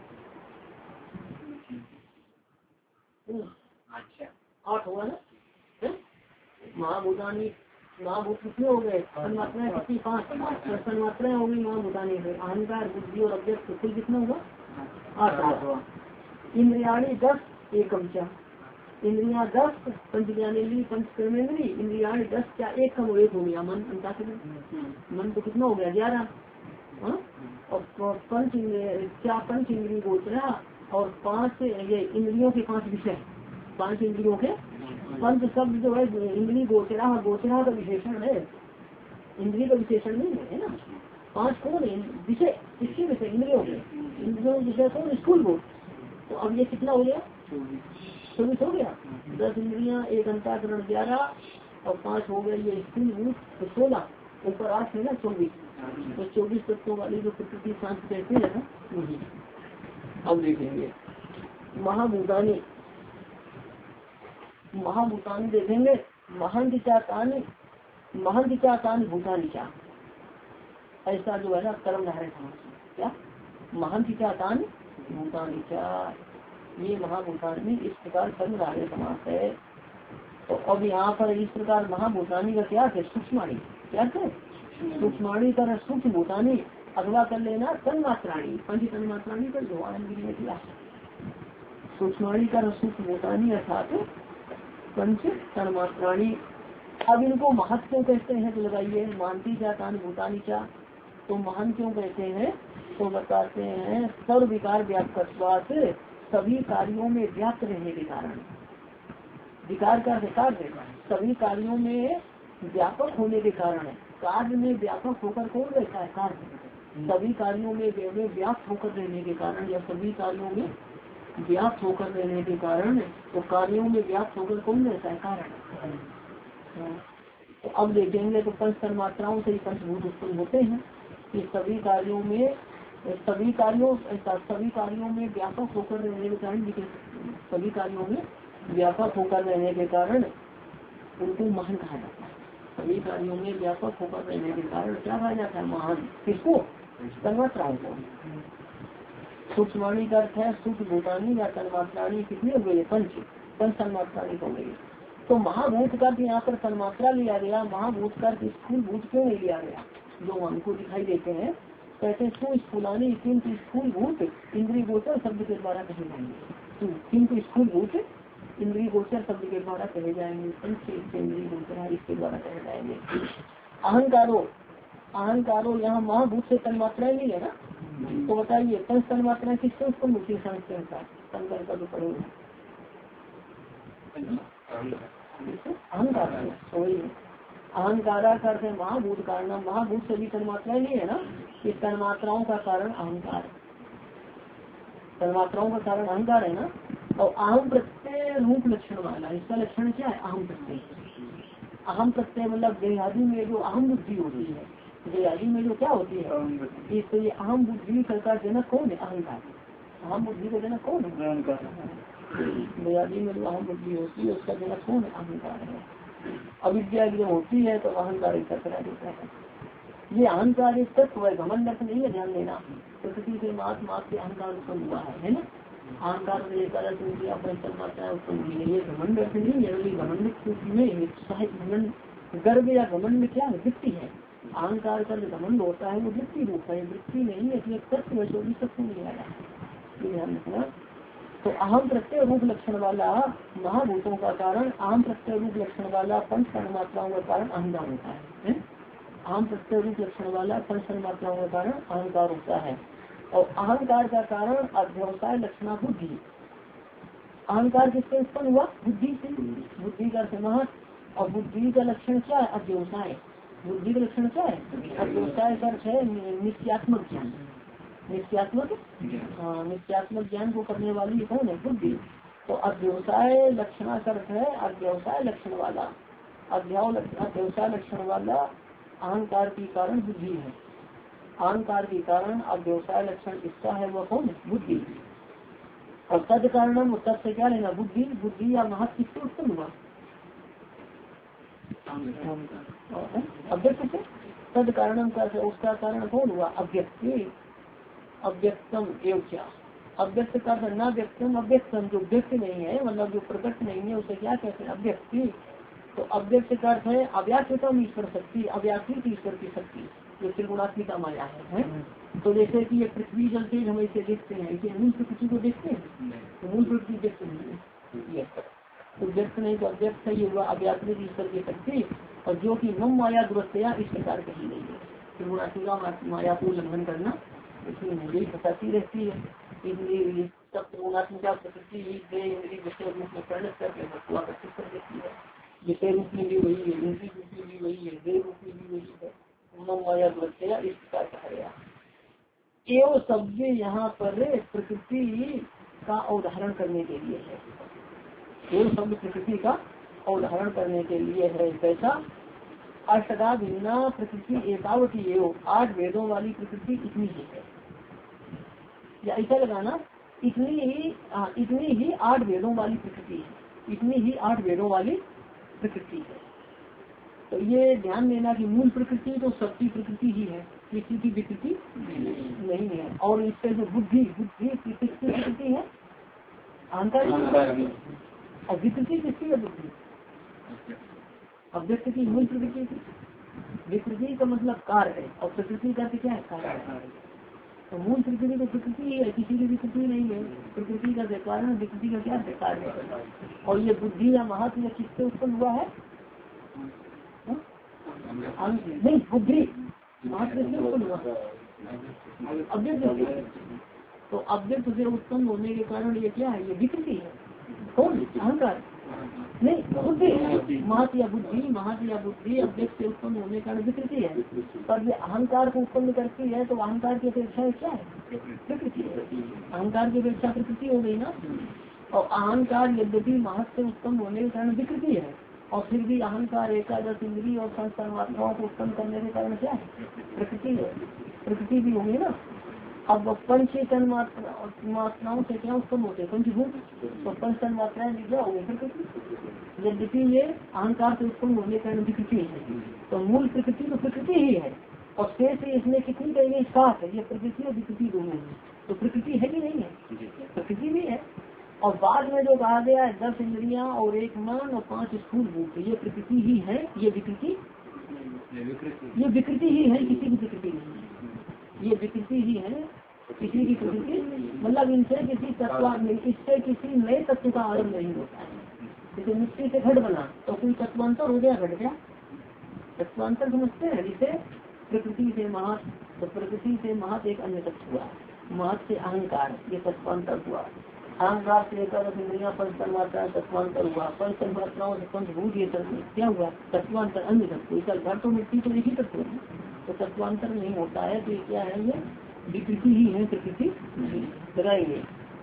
आठ हुआ ना। महाभूतानी महाभूत कितने हो गए? तन्मात्राएं कितनी? पांच। तन्मात्राएं होगी महाभूतानी से। अहंकार बुद्धि और अव्यक्त कुल कितना हुआ? आठ हुआ। इंद्रियाणी दस एकम चा, इंद्रिया दस, पंच ज्ञानेन्द्रीय पंच कर्मेंद्रीय, इंद्रियाणी दस क्या एक कम एक हो गया मन। अंताक्षरी मन तो कितना हो गया? ग्यारह। और पंच क्या पंच इंद्रिय गोचरा और पांच ये इंद्रियों के पांच विषय, पांच इंद्रियों के पंच शब्द जो है इंद्रिय गोचरा, गोचरा का विशेषण है, इंद्रिय का विशेषण नहीं है ना। पांच कौन है? विषय, किसके विषय? इंद्रियों के। इंद्रियों के विषय कौन? स्थूल भूत। तो अब ये कितना हो गया? चौबीस हो गया। दस इंद्रियां, एक अंतःकरण ग्यारह और पांच हो गए ये स्थूल भूत, तो सोलह ऊपर आठ है ना, चौबीस। तो चौबीस तत्वों वाली जो प्रकृति शांत कहते हैं ना। अब देखेंगे महाभूतानी, महाभूतानी देखेंगे। महंत चातानी, महंत चातानी भूतानी चा, ऐसा जो है ना कर्म धारे समास। क्या? महंत चातानी भूतानी चा, ये महाभूतानी इस प्रकार कर्म धारे समास है। तो अब यहाँ पर इस प्रकार महाभूतानी का क्या है? सूक्ष्माणी। क्या है? सूक्ष्माणी कर सूक्ष्म भूतानी, अगला कर लेना तन्मात्राणी, पंच तन्मात्राणी कर दो किया। सूक्ष्माणी कर सूक्ष्म भूतानी अर्थात पंच तन्मात्राणी। अब इनको महत्व क्यों कहते हैं? तो लगाइए मानती जातान भूतानी चा, तो महान क्यों कहते हैं? तो बताते हैं सर्व विकार व्यापकत्वात्, सभी कार्यों में व्याप्त रहने के कारण। विकार का कार्य सभी कार्यों में व्यापक होने के कारण, कार्य में व्यापक होकर कौन रहता है? कार्य सभी कार्यों में व्याप्त होकर रहने के कारण, या सभी कार्यों में व्याप्त होकर रहने के कारण, तो कार्यों में व्याप्त होकर कौन रहता है? कारण। तो अब देखेंगे तो पंच तन्मात्राओं से ही पंचभूत उत्पन्न होते हैं कि सभी कार्यों में, सभी कार्यों सभी कार्यों में व्यापक होकर रहने के कारण, सभी कार्यों में व्यापक होकर रहने के कारण उनको महान कहा जाता है। सभी कार्यों में व्यापक होकर रहने के कारण क्या कहा जाता है? महान। किसको? तन्मात्राओं को। सूक्ष्माणी का अर्थ है सूक्ष्म भूतानी या तन्मात्राणी। कितनी हो गई? पंच पंच तन्मात्राणी हो गई। तो महाभूत का यहाँ पर तन्मात्रा लिया गया, महाभूत का स्थूल भूत क्यों नहीं लिया गया? जो हमको दिखाई देते हैं कहते हैं स्थूलानी, किंतु स्थूल भूत इंद्रिय गोचर शब्द के द्वारा कहे जाएंगे। किंतु स्थूल भूत इंद्रिय गोचर शब्द के द्वारा कहे जाएंगे, पंच इंद्रिय गोचर इसके द्वारा कहे जाएंगे। अहंकारो, अहंकारो यहाँ महाभूत से तन्मात्राएं नहीं है ना। तो बताइए पंच तन्मात्राएं किससे उत्पन्न होती है? शंकर का जो पढ़ेगा अहंकार। वही अहंकारा करते महाभूत कारण, महाभूत से भी तन्मात्राएं नहीं है ना। इस तन्मात्राओं का कारण अहंकार, तन्मात्राओं का कारण अहंकार है ना। और अहम प्रत्यय रूप लक्षण वाला, इसका लक्षण क्या है? अहम प्रत्यय। अहम प्रत्यय मतलब देहादि में जो अहम बुद्धि होती है, देहादि में जो क्या होती है, इसलिए अहम बुद्धि का जनक कौन है? अहंकार। अहम बुद्धि का जनक कौन है? अहंकार। देहादि में जो अहम बुद्धि होती है उसका जनक कौन है? अहंकार है। अविद्या जब होती है तो अहंकार एक करा देता है। ये अहंकार एक तत्व है, घमंड अर्थ नहीं है, ध्यान देना। प्रकृति से मात मात से अहंकार उत्पन्न हुआ है, है ना। अहंकार उत्पन्न हुई है, ये घमंड अर्थ नहीं है। घमंड में गर्व या घमंड में क्या है? वृत्ति है, अहंकार का जो घमंड होता है वो वृत्ति रूप है, वृत्ति नहीं है, इसलिए तत्व है, चौबीस तत्व नहीं आया, ये ध्यान रखना। तो अहम प्रत्यय रूप लक्षण वाला महाभूतों का कारण, अहम प्रत्यय रूप लक्षण वाला पंच तन्मात्राओं का कारण अहंकार होता है। अहम प्रत्यय रूप लक्षण वाला पंच तन्मात्राओं का कारण अहंकार होता है। और अहंकार का कारण अध्यवसाय लक्षणा बुद्धि। अहंकार किससे उत्पन्न हुआ? बुद्धि से। बुद्धि का समास, और बुद्धि का लक्षण क्या है? अध्यवसाय। बुद्धि का लक्षण क्या है? अध्यवसाय का अर्थ है नित्यात्मक ज्ञान। नित्यात्मक हाँ, नित्यात्मक ज्ञान को करने वाली कौन है? बुद्धि। तो अध्यवसाय लक्षणा का अर्थ है अध्यवसाय लक्षण वाला, अध्यवसाय लक्षण वाला अहंकार के कारण बुद्धि है। अहंकार के कारण अध्यवसाय लक्षण इसका है वह कौन है? बुद्धि। और तद कारण तद से क्या लेना? बुद्धि। बुद्धि या महत्व किससे उत्पन्न हुआ? अव्यक्त से। तद कारण का उसका कारण कौन हुआ? अव्यक्त। अव्यक्तम एवं क्या? अव्यक्त का न व्यक्तम, अव्यक्तम जो व्यक्त नहीं है, मतलब जो प्रकट नहीं है, उसे क्या कहते हैं? अव्यक्ति। तो अव्यक्त का अर्थ है अव्याकृतम ईश्वर शक्ति, अव्याकृत ईश्वर की शक्ति जो त्रिगुणात्मिका माया है, है? तो जैसे कि ये पृथ्वी जल तेज हम इसे देखते हैं, इसे मूल प्रकृति को देखते हैं, तो मूल प्रकृति व्यक्त नहीं है, तो व्यक्त नहीं, तो अव्यक्त है, ये हुआ अव्याकृत ईश्वर की शक्ति। और जो कि मम माया दुरत्या इस प्रकार कही गई है, त्रिगुणात्मिका माया को उल्लंघन करना इसमें यही फंसाती रहती है। इसलिए सब त्रिगुणात्मिका प्रकृति विषय रूप में परिणत करके वस्तु आकर्षित कर देती है। विषय रूप में भी वही है, इंद्रिय रूप में भी वही है, देह रूप में भी वही है, मम माया दुरत्या इस प्रकार कहा गया। एवं शब्द यहाँ पर प्रकृति का अवधारण करने के लिए है। एवं शब्द प्रकृति का अवधारण करने के लिए है। कैसा? अष्टदा भिन्ना प्रकृति एकावती एवं, आठ वेदों वाली प्रकृति इतनी ही है, या ऐसा लगाना इतनी ही आ, इतनी ही आठ वेदों वाली प्रकृति है, इतनी ही आठ वेदों वाली प्रकृति है। तो ये ध्यान देना कि मूल प्रकृति तो सबकी प्रकृति ही है, किसी की विकृति नहीं है। और इससे जो बुद्धि बुद्धि किसकी प्रकृति है? अहंकार। और विकृति किसकी है? बुद्धि। अव्यक्त की मूल प्रकृति की। विकृति का मतलब कार्य है, और प्रकृति का क्या है? कार्य। तो मूल प्रकृति तो प्रकृति ही है, किसी की विकृति नहीं है। प्रकृति का कारण, विकृति का क्या है? कार्य है। और ये बुद्धि या महात्म किससे उत्पन्न हुआ है? नहीं, बुद्धि महात्म से उत्पन्न हुआ अव्यक्त। तो अव्यक्त से उत्पन्न होने के कारण ये क्या है? ये विकृति है। कौन? अहंकार नहीं, बुद्धि। महत या बुद्धि, महत या बुद्धि अव्यक्त से उत्पन्न होने का विकृति है। पर ये अहंकार को उत्पन्न करती है, तो अहंकार की अपेक्षा क्या है? प्रकृति है। अहंकार की अपेक्षा प्रकृति हो गई ना। और अहंकार यद्यपि महत से उत्पन्न होने के कारण विकृति है, और फिर भी अहंकार एकादश इंद्रिय और संस्कार मात्राओं को उत्पन्न करने के कारण क्या है? प्रकृति है। प्रकृति भी होगी ना। अब पंच तन मात्राओं से क्या उत्पन्न होते हैं? पंचभूत। तो पंच तन मात्राएं क्या हो गई? प्रकृति। यद्यपि ये अहंकार से उत्पन्न होने के कारण विकृति है, तो मूल प्रकृति तो प्रकृति ही है। और शेष इसमें कितनी कहेंगे? सात है। ये प्रकृति और विकृति दोनों है। तो प्रकृति है कि नहीं है? प्रकृति भी है। और बाद में जो कहा गया है दस इंद्रियां और एक मन और पांच स्थूल भूत, ये प्रकृति ही है। ये विकृति ये विकृति ही है, किसी की प्रकृति नहीं है। ये विकृति ही है, किसी की प्रकृति, मतलब इनसे किसी तत्व इससे किसी नए तत्व का आरंभ नहीं होता है। जैसे मिट्टी से घट बना तो कोई तत्वांतर हो गया, घट गया। तत्वांतर समझते हैं? जिसे प्रकृति से महत, तो प्रकृति से महत एक अन्य तत्व हुआ, महत से अहंकार, ये तत्वांतर हुआ। अहंकार से एकादश इंद्रियां पंच तन्मात्रा तत्वांतर हुआ, पंच तन्मात्राओं से पंचभूत, ये क्या हुआ? तत्वांतर, अन्य तत्व। इसका घर तो मिट्टी तो एक ही तत्व है, तो तत्वांतर नहीं होता है। तो ये क्या है? ये विकृति ही है, प्रकृति लगाएंगे।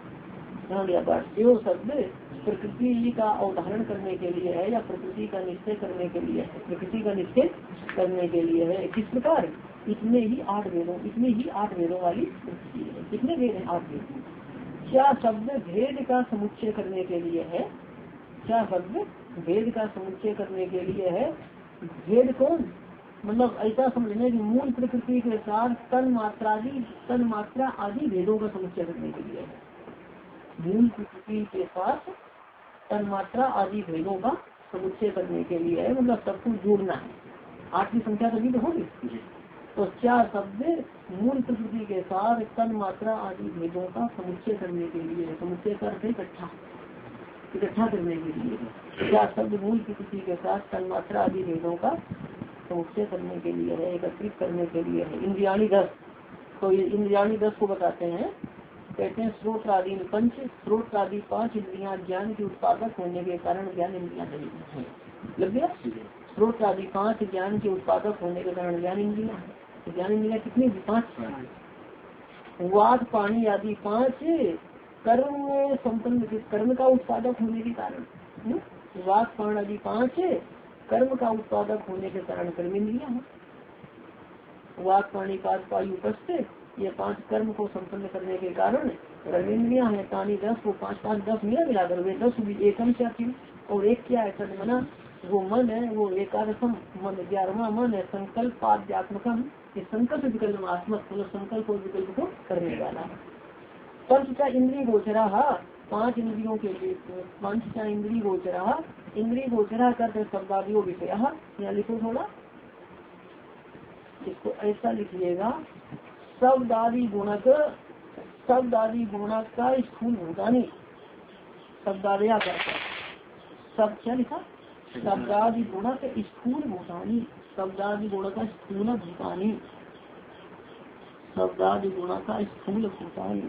जो शब्द प्रकृति का अवधारण करने के लिए है, या प्रकृति का निश्चय करने के लिए है, प्रकृति का निश्चय करने के लिए है। किस प्रकार? इतने ही आठ वेदों, इतने ही आठ वेदों वाली प्रकृति है। कितने वेद है? आठ वेद। क्या शब्द भेद का समुच्चय करने के लिए है? क्या शब्द भेद का समुच्चय करने के लिए है? भेद कौन? मतलब ऐसा समझने की मूल प्रकृति के साथ तन मात्रा तन मात्रा आदि भेदों का समुच्चय करने के लिए है। मूल प्रकृति के साथ तन मात्रा आदि भेदों का समुच्चय करने के लिए है, मतलब सब कुछ जोड़ना है। आठ की संख्या तभी तो होगी। तो चार शब्द मूल प्रकृति के साथ तन मात्रा आदि भेदों का समुच्चय करने के लिए, समुच्चय का अर्थ इकट्ठा इकट्ठा करने के लिए, चार शब्द मूल प्रकृति के साथ तन मात्रा आदि भेदों का समुच्चय करने के लिए है, एकत्रित करने के लिए है। इंद्रियाणी दस, तो ये इंद्रियाणी दस को बताते हैं, कहते हैं स्रोत आदि पंच, स्रोत आदि पांच इंद्रियां ज्ञान के उत्पादक होने के कारण ज्ञान इंद्रियां नहीं है। लग गया? स्रोत आदि पांच ज्ञान के उत्पादक होने के कारण ज्ञान इंद्रियां है। तो ज्ञान इंद्रियां कितनी? पांच। वाद पानी आदि पांच कर्म संपन्न, कर्म का उत्पादक होने के कारण, वाद पान आदि पांच कर्म का उत्पादक होने के कारण कर्म इंद्रियां है। वाद पानी पाद पायु पस्त, ये पांच कर्म को संपन्न करने के कारण कर्मेंद्रियां है। तानी दस, वो पांच पांच दस मिला मिलाकर वे दस भी एकम चाहती। और एक क्या है? सदमना, वो मन है, वो एकादशम मन, ग्यारहवा मन है। संकल्प पाद्यात्मकम, ये संकल्प विकल्प आत्मक, मतलब संकल्प और विकल्प को करने वाला। पंचचा इंद्रिय गोचरा, पांच इंद्रियों के लिए पंचचा इंद्रिय गोचरा, इंद्रिय गोचरा करते शब्दादियों विषय। यहाँ लिखो थोड़ा, इसको ऐसा लिखिएगा, शब्दादि गुणक, शब्दादि गुणक का स्थूल भूतानी, शब्दादया करता, सब क्या लिखा? शब्दादि गुणक स्थूल भूतानी, शब्दादि गुणक का स्थूल भूतानी, शब्दादि गुणक का स्थूल भूतानी,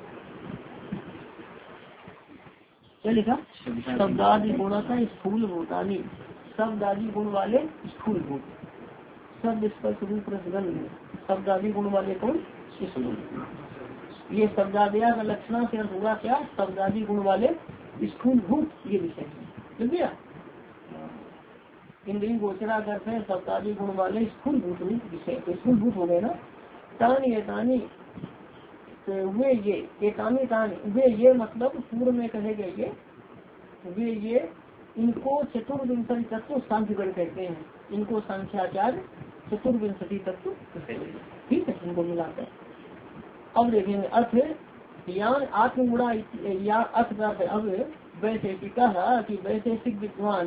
क्या लिखा? शब्दादि गुणक का स्थूल भूतानी, शब्दादि गुण वाले स्थूल भूत, शब्द स्पर्श रूप रसगंध, शब्दादि गुण वाले कौन? स्थूल। ये शब्दादया का लक्षण से अर्थ हुआ क्या? शब्दादि गुण वाले स्थूल भूत, ये विषय है। भैया इंद्रिय गोचरा करते हैं शब्दादि गुण वाले स्थूल भूत विषय, तो स्थूल भूत हो गए ना। तान ये तानी, तो वे ये एतानी तान, वे ये मतलब पूर्व में कहे गए ये, वे ये इनको चतुर्विंशति तत्व सांख्यगण कहते हैं। इनको सांख्याचार्य चतुर्विंशति तत्व, ठीक है, इनको मिलाकर। अब देखेंगे अर्थ, यान आत्मगुणा या अर्थ प्राप्त। अब वैशेषिक कि वैशेषिक विद्वान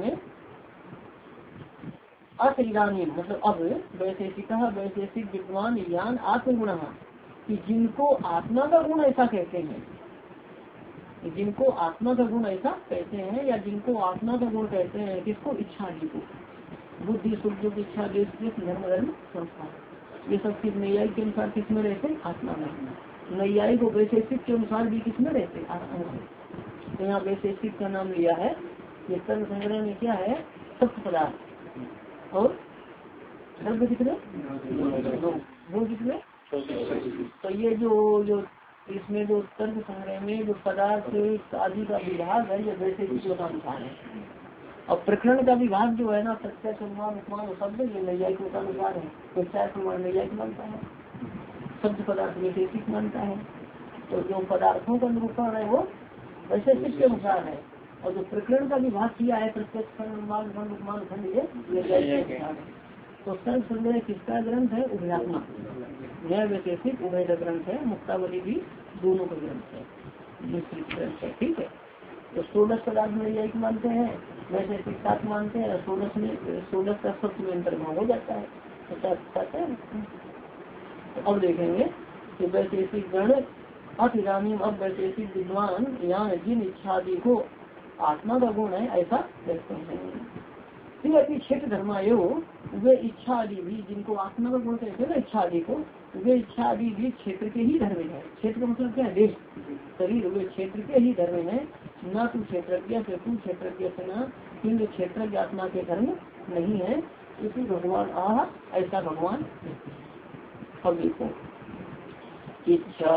अर्थ इदानी, मतलब अब वैशेषिक वैशेषिक विद्वान यान आत्मगुण, कि जिनको आत्मा का गुण ऐसा कहते हैं, जिनको आत्मा का गुण ऐसा कहते हैं, या जिनको आत्मा का गुण कहते हैं, किसको? इच्छा आदि को, बुद्धि सुख इच्छा देश धर्म धर्म संस्कार, ये सब किस नैयायिक के अनुसार किसमें रहते? आत्मा में। नैयायिक को वैशेषिक के अनुसार भी किसमें रहते? आत्मा में। तो यहाँ वैशेषिक का नाम लिया है। ये कर्म संग्रह में क्या है? सप्त पदार्थ और द्रव्य कितने? वो कितने? तो ये जो जो इसमें जो तर्क संग्रह में जो पदार्थ आदि का विभाग है, ये वैशेषिक का अनुसार है। और प्रकरण का विभाग जो है ना, प्रत्यक्ष अनुमान उपमान शब्द, ये नैयायिक के अनुसार है। प्रत्यक्ष अनुमान नैयायिक मानता है, शब्द पदार्थ वैशेषिक मानता है। तो जो पदार्थों का निरूपण है वो वैशेषिक के अनुसार है, और जो प्रकरण का विभाग किया है प्रत्यक्ष अनुमान उपमान खंड, ये नैयायिक के अनुसार है। तो सर्व संग्रह किसका ग्रंथ है? उभयात्मक, यह वैशेषिक उभय का ग्रंथ है। मुक्तावली भी दोनों का ग्रंथ है, मिश्रित ग्रंथ है, ठीक है। तो सोलह पदार्थ में नैयायिक मानते हैं, वैशेषिक सात मानते हैं। सोलह में सोलह का सप्त में अंतर्भाव हो जाता है, पचास है। तो अब देखेंगे कि वैशेषिक गण अतिरानी, अब वैशेषिक विद्वान यहाँ जिन इच्छादि को आत्मा का गुण है ऐसा कहते हैं। फिर अभी क्षेत्र धर्मायो, वे इच्छा आदि भी, जिनको आत्मा का गुण कहते हैं ना इच्छा आदि को, वे इच्छा आदि भी क्षेत्र के ही धर्म है। क्षेत्र का मतलब क्या है? देश, शरीर, वे क्षेत्र के ही धर्म है। न तू क्षेत्रज्ञ से तू क्षेत्रज्ञ से न, किंतु क्षेत्रज्ञ आत्मा के धर्म नहीं है। इसी भगवान आह, ऐसा भगवान। अब देखो इच्छा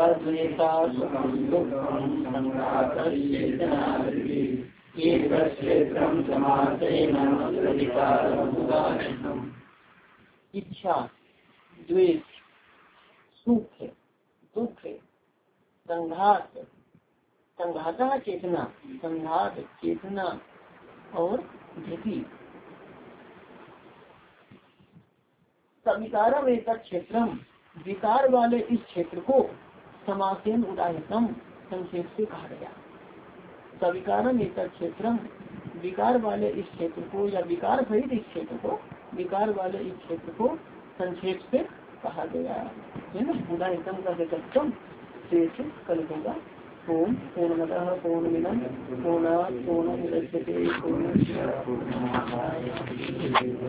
इच्छा द्वेष सुख दुख संघात, संघाता चेतना, संघात चेतना और धृति, सविकारम एक क्षेत्रम, विकार वाले इस क्षेत्र को समासेन उदाहरणम, संक्षेप से कहा गया। सविकारम एक क्षेत्रम, विकार वाले इस क्षेत्र को या विकार सहित इस क्षेत्र को विकार वाले इस क्षेत्र को संक्षेप से कहा गया है ना। पूरा एकदम का तत्व शेष कल होगा। ओम पूर्णमतः पूर्णमिदं पूर्णात् पूर्णमुदच्यते पूर्णस्य पूर्णमादाय